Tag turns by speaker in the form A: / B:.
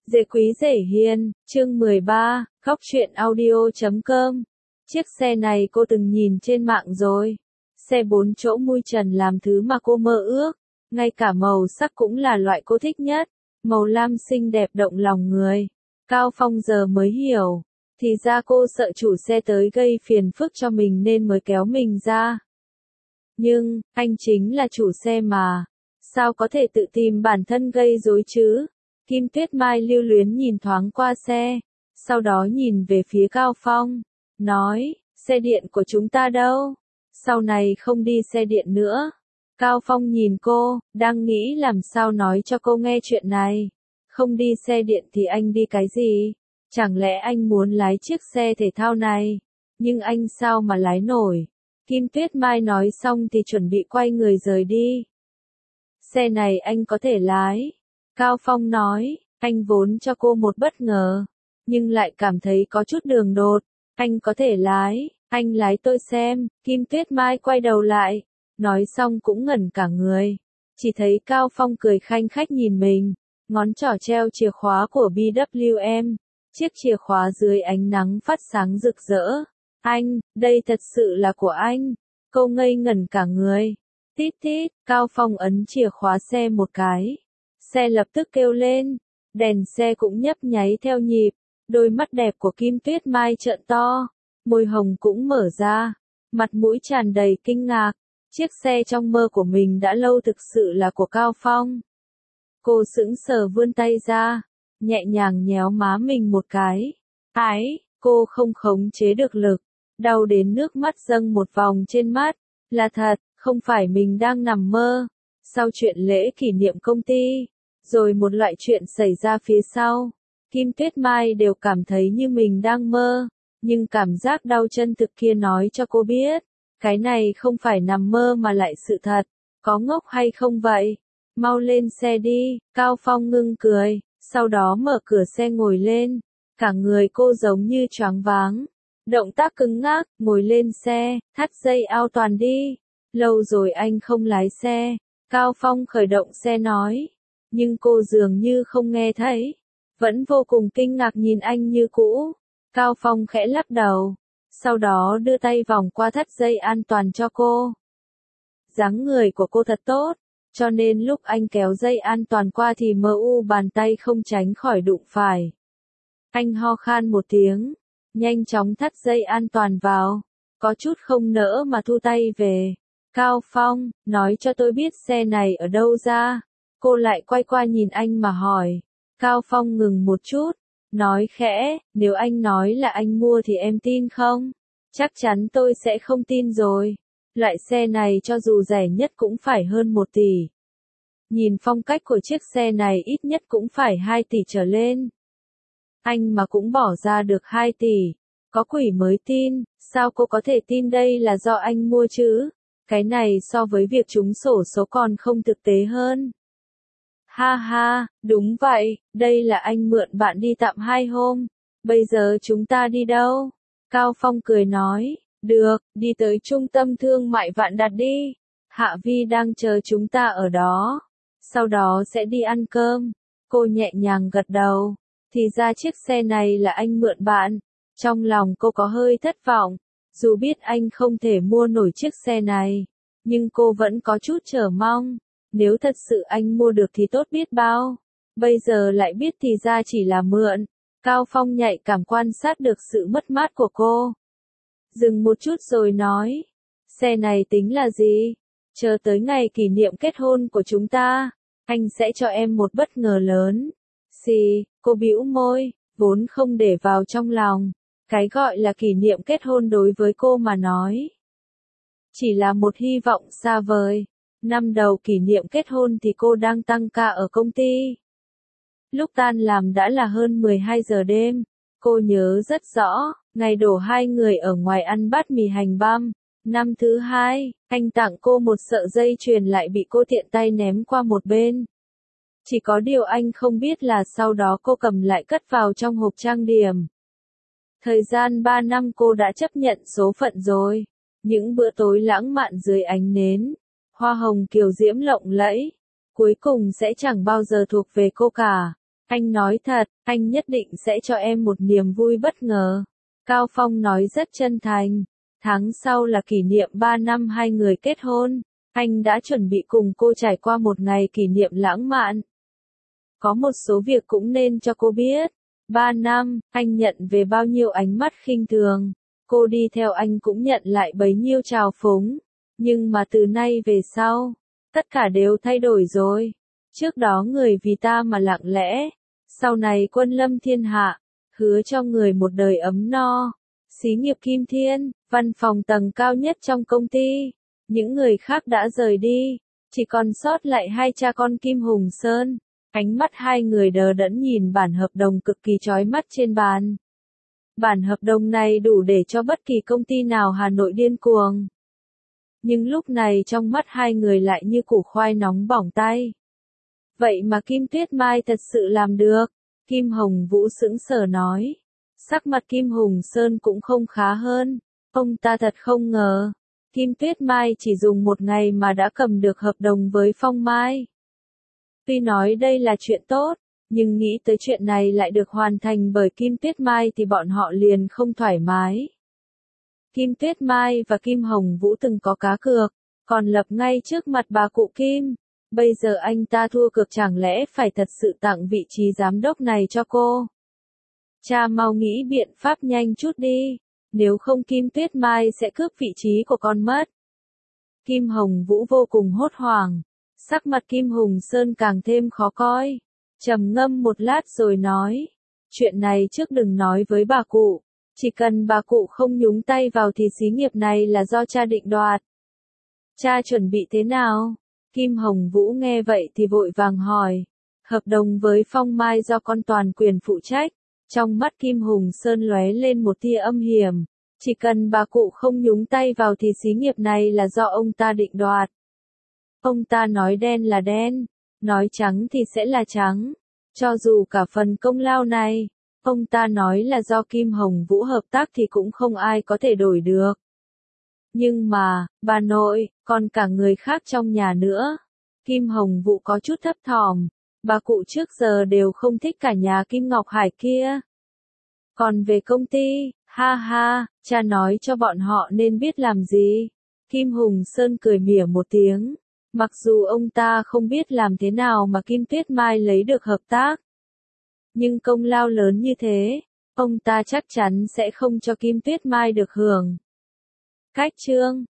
A: Dễ quý dễ hiền, chương 13, góc truyện audio.com. Chiếc xe này cô từng nhìn trên mạng rồi. Xe 4 chỗ mui trần làm thứ mà cô mơ ước. Ngay cả màu sắc cũng là loại cô thích nhất. Màu lam xinh đẹp động lòng người. Cao Phong giờ mới hiểu. Thì ra cô sợ chủ xe tới gây phiền phức cho mình nên mới kéo mình ra. Nhưng, anh chính là chủ xe mà. Sao có thể tự tìm bản thân gây rối chứ? Kim Tuyết Mai lưu luyến nhìn thoáng qua xe, sau đó nhìn về phía Cao Phong, nói, xe điện của chúng ta đâu? Sau này không đi xe điện nữa. Cao Phong nhìn cô, đang nghĩ làm sao nói cho cô nghe chuyện này. Không đi xe điện thì anh đi cái gì? Chẳng lẽ anh muốn lái chiếc xe thể thao này? Nhưng anh sao mà lái nổi? Kim Tuyết Mai nói xong thì chuẩn bị quay người rời đi. Xe này anh có thể lái. Cao Phong nói, anh vốn cho cô một bất ngờ, nhưng lại cảm thấy có chút đường đột. Anh có thể lái, anh lái tôi xem. Kim Tuyết Mai quay đầu lại, nói xong cũng ngẩn cả người. Chỉ thấy Cao Phong cười khanh khách nhìn mình, ngón trỏ treo chìa khóa của BWM. Chiếc chìa khóa dưới ánh nắng phát sáng rực rỡ. Anh, đây thật sự là của anh. Cô ngây ngẩn cả người. Tít tít, Cao Phong ấn chìa khóa xe một cái. Xe lập tức kêu lên, đèn xe cũng nhấp nháy theo nhịp, đôi mắt đẹp của Kim Tuyết Mai trợn to, môi hồng cũng mở ra, mặt mũi tràn đầy kinh ngạc, chiếc xe trong mơ của mình đã lâu thực sự là của Cao Phong. Cô sững sờ vươn tay ra, nhẹ nhàng nhéo má mình một cái, cô không khống chế được lực, đau đến nước mắt dâng một vòng trên mắt, là thật, không phải mình đang nằm mơ. Sau chuyện lễ kỷ niệm công ty, rồi một loại chuyện xảy ra phía sau, Kim Tuyết Mai đều cảm thấy như mình đang mơ, nhưng cảm giác đau chân thực kia nói cho cô biết, cái này không phải nằm mơ mà lại sự thật, có ngốc hay không vậy? Mau lên xe đi, Cao Phong ngưng cười, sau đó mở cửa xe ngồi lên, cả người cô giống như choáng váng, động tác cứng ngắc, ngồi lên xe, thắt dây an toàn đi, lâu rồi anh không lái xe. Cao Phong khởi động xe nói, nhưng cô dường như không nghe thấy, vẫn vô cùng kinh ngạc nhìn anh như cũ. Cao Phong khẽ lắc đầu, sau đó đưa tay vòng qua thắt dây an toàn cho cô. Dáng người của cô thật tốt, cho nên lúc anh kéo dây an toàn qua thì bàn tay không tránh khỏi đụng phải. Anh ho khan một tiếng, nhanh chóng thắt dây an toàn vào, có chút không nỡ mà thu tay về. Cao Phong, nói cho tôi biết xe này ở đâu ra. Cô lại quay qua nhìn anh mà hỏi. Cao Phong ngừng một chút, nói khẽ, nếu anh nói là anh mua thì em tin không? Chắc chắn tôi sẽ không tin rồi. Loại xe này cho dù rẻ nhất cũng phải hơn 1 tỷ. Nhìn phong cách của chiếc xe này ít nhất cũng phải 2 tỷ trở lên. Anh mà cũng bỏ ra được 2 tỷ. Có quỷ mới tin, sao cô có thể tin đây là do anh mua chứ? Cái này so với việc trúng xổ số còn không thực tế hơn. Ha ha, đúng vậy, đây là anh mượn bạn đi tạm 2 hôm. Bây giờ chúng ta đi đâu? Cao Phong cười nói, được, đi tới trung tâm thương mại Vạn Đạt đi. Hạ Vi đang chờ chúng ta ở đó. Sau đó sẽ đi ăn cơm. Cô nhẹ nhàng gật đầu. Thì ra chiếc xe này là anh mượn bạn. Trong lòng cô có hơi thất vọng. Dù biết anh không thể mua nổi chiếc xe này, nhưng cô vẫn có chút chờ mong. Nếu thật sự anh mua được thì tốt biết bao. Bây giờ lại biết thì ra chỉ là mượn. Cao Phong nhạy cảm quan sát được sự mất mát của cô. Dừng một chút rồi nói. Xe này tính là gì? Chờ tới ngày kỷ niệm kết hôn của chúng ta, anh sẽ cho em một bất ngờ lớn. Xì, cô bĩu môi, vốn không để vào trong lòng. Cái gọi là kỷ niệm kết hôn đối với cô mà nói, chỉ là một hy vọng xa vời. Năm đầu kỷ niệm kết hôn thì cô đang tăng ca ở công ty. Lúc tan làm đã là hơn 12 giờ đêm. Cô nhớ rất rõ, ngày đổ 2 người ở ngoài ăn bát mì hành băm. Năm thứ 2, anh tặng cô một sợi dây chuyền lại bị cô tiện tay ném qua một bên. Chỉ có điều anh không biết là sau đó cô cầm lại cất vào trong hộp trang điểm. Thời gian 3 năm cô đã chấp nhận số phận rồi. Những bữa tối lãng mạn dưới ánh nến, hoa hồng kiều diễm lộng lẫy, cuối cùng sẽ chẳng bao giờ thuộc về cô cả. Anh nói thật, anh nhất định sẽ cho em một niềm vui bất ngờ. Cao Phong nói rất chân thành. Tháng sau là kỷ niệm 3 năm hai người kết hôn. Anh đã chuẩn bị cùng cô trải qua một ngày kỷ niệm lãng mạn. Có một số việc cũng nên cho cô biết. 3 năm, anh nhận về bao nhiêu ánh mắt khinh thường. Cô đi theo anh cũng nhận lại bấy nhiêu trào phúng. Nhưng mà từ nay về sau, tất cả đều thay đổi rồi. Trước đó người vì ta mà lặng lẽ. Sau này quân lâm thiên hạ, hứa cho người một đời ấm no. Xí nghiệp Kim Thiên, văn phòng tầng cao nhất trong công ty. Những người khác đã rời đi, chỉ còn sót lại hai cha con Kim Hùng Sơn. Ánh mắt hai người đờ đẫn nhìn bản hợp đồng cực kỳ chói mắt trên bàn. Bản hợp đồng này đủ để cho bất kỳ công ty nào Hà Nội điên cuồng. Nhưng lúc này trong mắt hai người lại như củ khoai nóng bỏng tay. Vậy mà Kim Tuyết Mai thật sự làm được. Kim Hồng Vũ sững sờ nói. Sắc mặt Kim Hùng Sơn cũng không khá hơn. Ông ta thật không ngờ. Kim Tuyết Mai chỉ dùng một ngày mà đã cầm được hợp đồng với Phong Mai. Tuy nói đây là chuyện tốt, nhưng nghĩ tới chuyện này lại được hoàn thành bởi Kim Tuyết Mai thì bọn họ liền không thoải mái. Kim Tuyết Mai và Kim Hồng Vũ từng có cá cược, còn lập ngay trước mặt bà cụ Kim. Bây giờ anh ta thua cược chẳng lẽ phải thật sự tặng vị trí giám đốc này cho cô? Cha mau nghĩ biện pháp nhanh chút đi, nếu không Kim Tuyết Mai sẽ cướp vị trí của con mất. Kim Hồng Vũ vô cùng hốt hoảng, sắc mặt Kim Hùng Sơn càng thêm khó coi. Trầm ngâm một lát rồi nói, chuyện này trước đừng nói với bà cụ, chỉ cần bà cụ không nhúng tay vào thì xí nghiệp này là do cha định đoạt. Cha chuẩn bị thế nào? Kim Hồng Vũ nghe vậy thì vội vàng hỏi. Hợp đồng với Phong Mai do con toàn quyền phụ trách. Trong mắt Kim Hùng Sơn lóe lên một tia âm hiểm. Chỉ cần bà cụ không nhúng tay vào thì xí nghiệp này là do ông ta định đoạt. Ông ta nói đen là đen, nói trắng thì sẽ là trắng. Cho dù cả phần công lao này, ông ta nói là do Kim Hồng Vũ hợp tác thì cũng không ai có thể đổi được. Nhưng mà, bà nội, còn cả người khác trong nhà nữa. Kim Hồng Vũ có chút thấp thỏm. Bà cụ trước giờ đều không thích cả nhà Kim Ngọc Hải kia. Còn về công ty, ha ha, cha nói cho bọn họ nên biết làm gì. Kim Hùng Sơn cười mỉa một tiếng. Mặc dù ông ta không biết làm thế nào mà Kim Tuyết Mai lấy được hợp tác. Nhưng công lao lớn như thế, ông ta chắc chắn sẽ không cho Kim Tuyết Mai được hưởng. Cách chương